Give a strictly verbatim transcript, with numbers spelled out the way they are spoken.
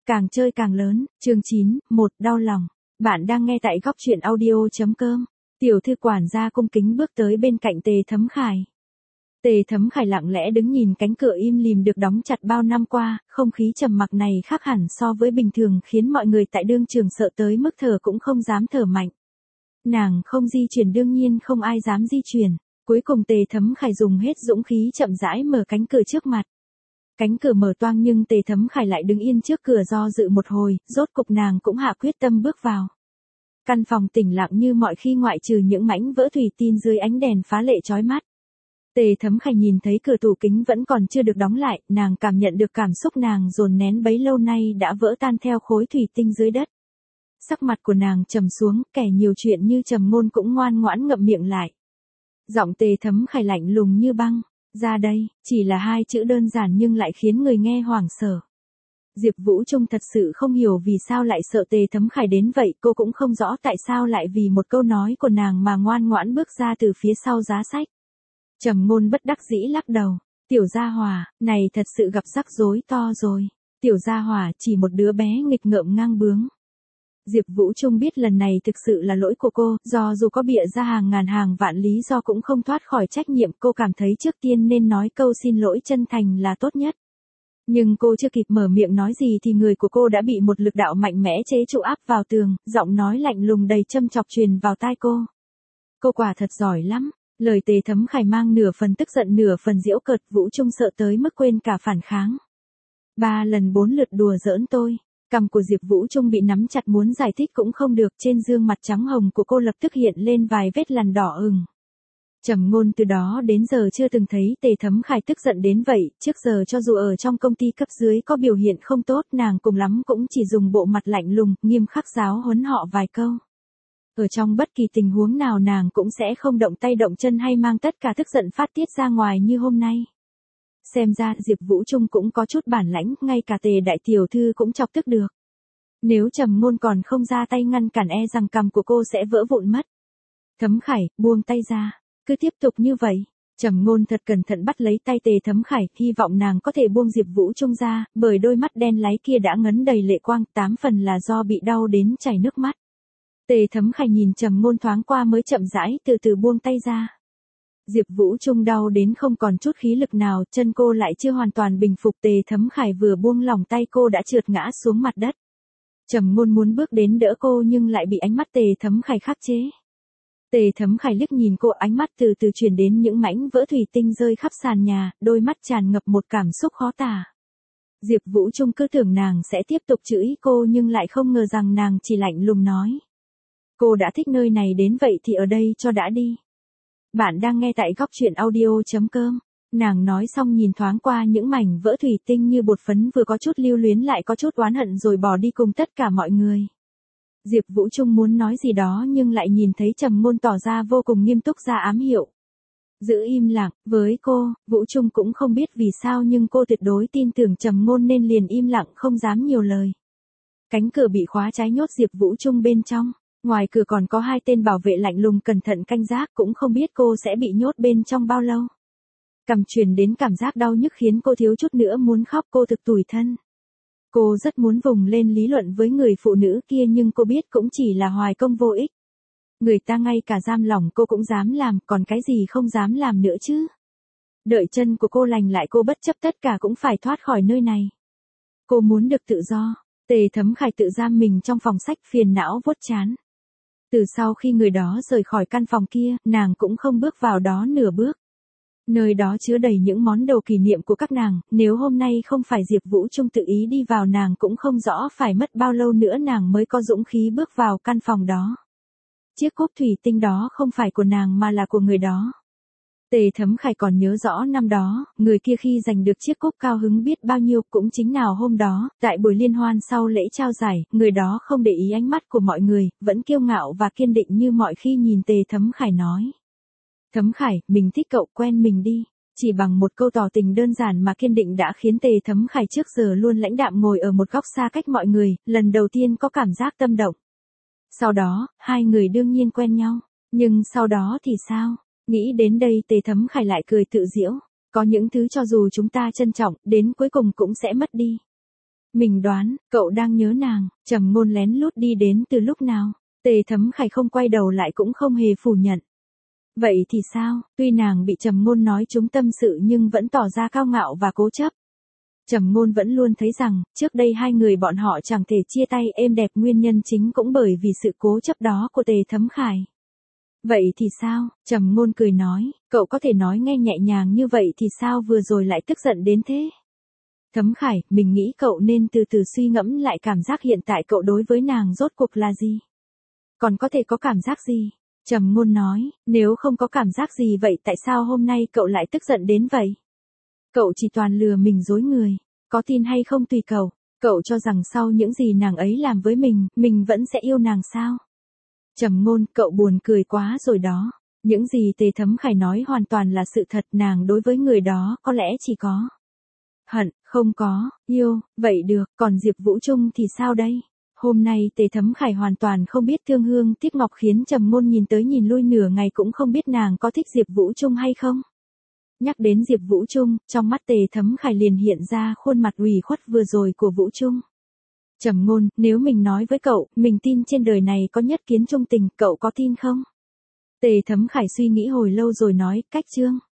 Càng chơi càng lớn, chương chín, một, đau lòng. Bạn đang nghe tại góc truyện audio.com. Tiểu thư quản gia cung kính bước tới bên cạnh Tề Thấm Khải. Tề Thấm Khải lặng lẽ đứng nhìn cánh cửa im lìm được đóng chặt bao năm qua, không khí trầm mặc này khác hẳn so với bình thường khiến mọi người tại đương trường sợ tới mức thở cũng không dám thở mạnh. Nàng không di chuyển đương nhiên không ai dám di chuyển. Cuối cùng Tề Thấm Khải dùng hết dũng khí chậm rãi mở cánh cửa trước mặt. Cánh cửa mở toang nhưng Tề Thấm Khải lại đứng yên trước cửa do dự một hồi, rốt cục nàng cũng hạ quyết tâm bước vào. Căn phòng tĩnh lặng như mọi khi ngoại trừ những mảnh vỡ thủy tinh dưới ánh đèn phá lệ chói mắt. Tề Thấm Khải nhìn thấy cửa tủ kính vẫn còn chưa được đóng lại, nàng cảm nhận được cảm xúc nàng dồn nén bấy lâu nay đã vỡ tan theo khối thủy tinh dưới đất. Sắc mặt của nàng trầm xuống, kẻ nhiều chuyện như Trầm Ngôn cũng ngoan ngoãn ngậm miệng lại. Giọng Tề Thấm Khải lạnh lùng như băng. Ra đây, chỉ là hai chữ đơn giản nhưng lại khiến người nghe hoảng sợ. Diệp Vũ Trung thật sự không hiểu vì sao lại sợ Tề Thấm Khải đến vậy, cô cũng không rõ tại sao lại vì một câu nói của nàng mà ngoan ngoãn bước ra từ phía sau giá sách. Trầm Ngôn bất đắc dĩ lắc đầu, tiểu gia hỏa, này thật sự gặp rắc rối to rồi. Tiểu gia hỏa chỉ một đứa bé nghịch ngợm ngang bướng. Diệp Vũ Trung biết lần này thực sự là lỗi của cô, do dù có bịa ra hàng ngàn hàng vạn lý do cũng không thoát khỏi trách nhiệm, cô cảm thấy trước tiên nên nói câu xin lỗi chân thành là tốt nhất. Nhưng cô chưa kịp mở miệng nói gì thì người của cô đã bị một lực đạo mạnh mẽ chế trụ áp vào tường, giọng nói lạnh lùng đầy châm chọc truyền vào tai cô. Cô quả thật giỏi lắm, lời Tề Thấm Khải mang nửa phần tức giận nửa phần giễu cợt, Vũ Trung sợ tới mức quên cả phản kháng. Ba lần bốn lượt đùa giỡn tôi. Cằm của Diệp Vũ Trung bị nắm chặt muốn giải thích cũng không được, trên gương mặt trắng hồng của cô lập tức hiện lên vài vết lằn đỏ ửng. Trầm Ngôn từ đó đến giờ chưa từng thấy Tề Thấm Khải tức giận đến vậy, trước giờ cho dù ở trong công ty cấp dưới có biểu hiện không tốt, nàng cùng lắm cũng chỉ dùng bộ mặt lạnh lùng, nghiêm khắc giáo huấn họ vài câu. Ở trong bất kỳ tình huống nào nàng cũng sẽ không động tay động chân hay mang tất cả tức giận phát tiết ra ngoài như hôm nay. Xem ra Diệp Vũ Trung cũng có chút bản lãnh, ngay cả Tề đại tiểu thư cũng chọc tức được. Nếu Trầm Ngôn còn không ra tay ngăn cản e rằng cằm của cô sẽ vỡ vụn mất. Thấm Khải, buông tay ra, cứ tiếp tục như vậy. Trầm Ngôn thật cẩn thận bắt lấy tay Tề Thấm Khải, hy vọng nàng có thể buông Diệp Vũ Trung ra, bởi đôi mắt đen láy kia đã ngấn đầy lệ quang, tám phần là do bị đau đến chảy nước mắt. Tề Thấm Khải nhìn Trầm Ngôn thoáng qua mới chậm rãi từ từ buông tay ra. Diệp Vũ Trung đau đến không còn chút khí lực nào, chân cô lại chưa hoàn toàn bình phục, Tề Thấm Khải vừa buông lỏng tay cô đã trượt ngã xuống mặt đất. Trầm Ngôn muốn bước đến đỡ cô nhưng lại bị ánh mắt Tề Thấm Khải khắc chế. Tề Thấm Khải liếc nhìn cô, ánh mắt từ từ chuyển đến những mảnh vỡ thủy tinh rơi khắp sàn nhà, đôi mắt tràn ngập một cảm xúc khó tả. Diệp Vũ Trung cứ tưởng nàng sẽ tiếp tục chửi cô nhưng lại không ngờ rằng nàng chỉ lạnh lùng nói. Cô đã thích nơi này đến vậy thì ở đây cho đã đi. Bạn đang nghe tại góc truyện audio.com. Nàng nói xong nhìn thoáng qua những mảnh vỡ thủy tinh như bột phấn, vừa có chút lưu luyến lại có chút oán hận rồi bỏ đi cùng tất cả mọi người. Diệp Vũ Trung muốn nói gì đó nhưng lại nhìn thấy Trầm Ngôn tỏ ra vô cùng nghiêm túc ra ám hiệu. Giữ im lặng, với cô, Vũ Trung cũng không biết vì sao nhưng cô tuyệt đối tin tưởng Trầm Ngôn nên liền im lặng không dám nhiều lời. Cánh cửa bị khóa trái nhốt Diệp Vũ Trung bên trong. Ngoài cửa còn có hai tên bảo vệ lạnh lùng cẩn thận canh gác, cũng không biết cô sẽ bị nhốt bên trong bao lâu. Cằm truyền đến cảm giác đau nhức khiến cô thiếu chút nữa muốn khóc, cô thực tủi thân. Cô rất muốn vùng lên lý luận với người phụ nữ kia nhưng cô biết cũng chỉ là hoài công vô ích. Người ta ngay cả giam lỏng cô cũng dám làm, còn cái gì không dám làm nữa chứ. Đợi chân của cô lành lại cô bất chấp tất cả cũng phải thoát khỏi nơi này. Cô muốn được tự do. Tề Thấm Khải tự giam mình trong phòng sách, phiền não vuốt trán. Từ sau khi người đó rời khỏi căn phòng kia, nàng cũng không bước vào đó nửa bước. Nơi đó chứa đầy những món đồ kỷ niệm của các nàng, nếu hôm nay không phải Diệp Vũ Trung tự ý đi vào nàng cũng không rõ phải mất bao lâu nữa nàng mới có dũng khí bước vào căn phòng đó. Chiếc cúp thủy tinh đó không phải của nàng mà là của người đó. Tề Thấm Khải còn nhớ rõ năm đó, người kia khi giành được chiếc cúp cao hứng biết bao nhiêu, cũng chính nào hôm đó, tại buổi liên hoan sau lễ trao giải, người đó không để ý ánh mắt của mọi người, vẫn kiêu ngạo và kiên định như mọi khi nhìn Tề Thấm Khải nói. Thấm Khải, mình thích cậu, quen mình đi. Chỉ bằng một câu tỏ tình đơn giản mà kiên định đã khiến Tề Thấm Khải trước giờ luôn lãnh đạm ngồi ở một góc xa cách mọi người, lần đầu tiên có cảm giác tâm động. Sau đó, hai người đương nhiên quen nhau, nhưng sau đó thì sao? Nghĩ đến đây Tề Thấm Khải lại cười tự giễu, có những thứ cho dù chúng ta trân trọng, đến cuối cùng cũng sẽ mất đi. Mình đoán, cậu đang nhớ nàng. Trầm Ngôn lén lút đi đến từ lúc nào? Tề Thấm Khải không quay đầu lại cũng không hề phủ nhận. Vậy thì sao, tuy nàng bị Trầm Ngôn nói trúng tâm sự nhưng vẫn tỏ ra cao ngạo và cố chấp. Trầm Ngôn vẫn luôn thấy rằng, trước đây hai người bọn họ chẳng thể chia tay êm đẹp, nguyên nhân chính cũng bởi vì sự cố chấp đó của Tề Thấm Khải. Vậy thì sao? Trầm Ngôn cười nói, cậu có thể nói nghe nhẹ nhàng như vậy thì sao vừa rồi lại tức giận đến thế? Thấm Khải, mình nghĩ cậu nên từ từ suy ngẫm lại cảm giác hiện tại cậu đối với nàng rốt cuộc là gì? Còn có thể có cảm giác gì? Trầm Ngôn nói, nếu không có cảm giác gì vậy tại sao hôm nay cậu lại tức giận đến vậy? Cậu chỉ toàn lừa mình dối người, có tin hay không tùy cậu. Cậu cho rằng sau những gì nàng ấy làm với mình, mình vẫn sẽ yêu nàng sao? Trầm Ngôn, cậu buồn cười quá rồi đó. Những gì Tề Thấm Khải nói hoàn toàn là sự thật, nàng đối với người đó có lẽ chỉ có hận, không có yêu. Vậy được, còn Diệp Vũ Trung thì sao đây? Hôm nay Tề Thấm Khải hoàn toàn không biết thương hương tiếc ngọc, khiến Trầm Ngôn nhìn tới nhìn lui nửa ngày cũng không biết nàng có thích Diệp Vũ Trung hay không. Nhắc đến Diệp Vũ Trung, trong mắt Tề Thấm Khải liền hiện ra khuôn mặt ủy khuất vừa rồi của Vũ Trung. Trầm Ngôn, nếu mình nói với cậu, mình tin trên đời này có nhất kiến trung tình, cậu có tin không? Tề Thấm Khải suy nghĩ hồi lâu rồi nói, cách chương.